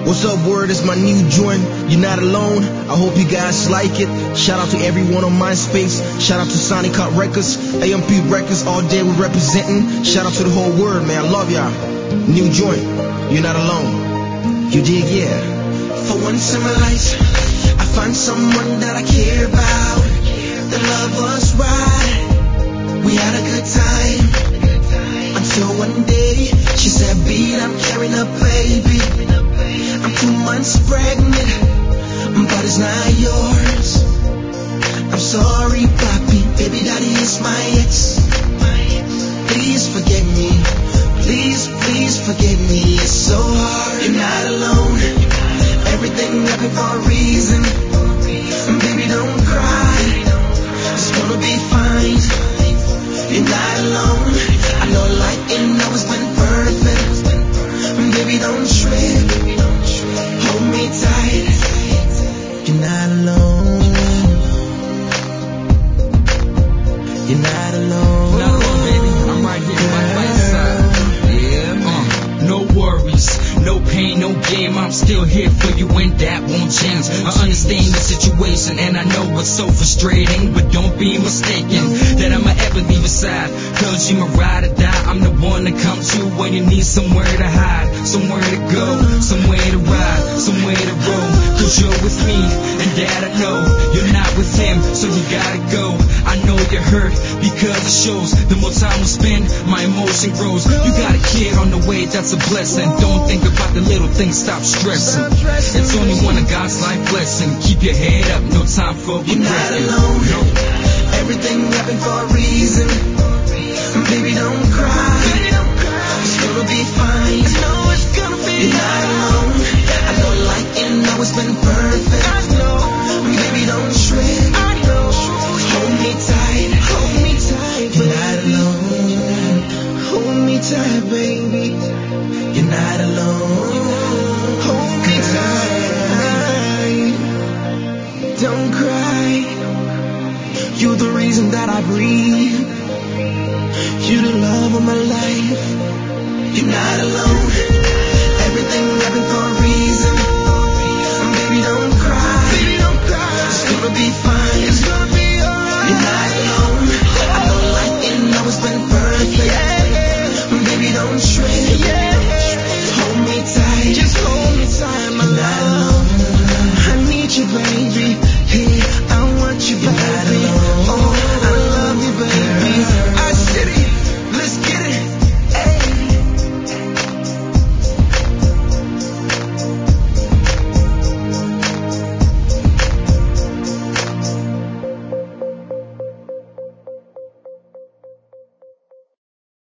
What's up, word? It's my new joint. You're not alone. I hope you guys like it. Shout out to everyone on MySpace. Shout out to Sonic Hot Records, AMP Records. All day we're representing. Shout out to the whole world, man. I love y'all. New joint. You're not alone. You dig, yeah. For once in my life, I find someone that I care about. The love was right. We had a good time. Until one day, she said, "Beat, I'm carrying a baby. I'm 2 months pregnant, but it's not yours. I'm sorry, papi, baby daddy is my ex. Please forgive me, please forgive me. It's so hard. You're not alone. Everything happened for a reason. And baby, don't cry. It's gonna be fine. You're not alone. I know life ain't always been perfect. And baby, don't trip. Hold me tight. You're not alone. You're not alone. Not alone, baby. I'm right here by my side. Yeah, no worries, no pain, no game. I'm still here for you, and that won't change. I understand the situation, and I know it's so frustrating, but don't be mistaken that I'ma ever leave your side. Cause you're my ride or die. I'm the one to come to when you need somewhere to hide, somewhere to go, somewhere to ride, somewhere to roam. Cause you're with me, and that I know you're not with him, so you gotta go. I know you're hurt because it shows. The more time we spend, my emotion grows. You got a kid on the way, that's a blessing. Don't think about the little things, stop stressing. It's only one of God's life blessing. Keep your head up, no time for regret. You're not alone. Everything happened for a reason. Baby, don't cry. It's gonna be fine.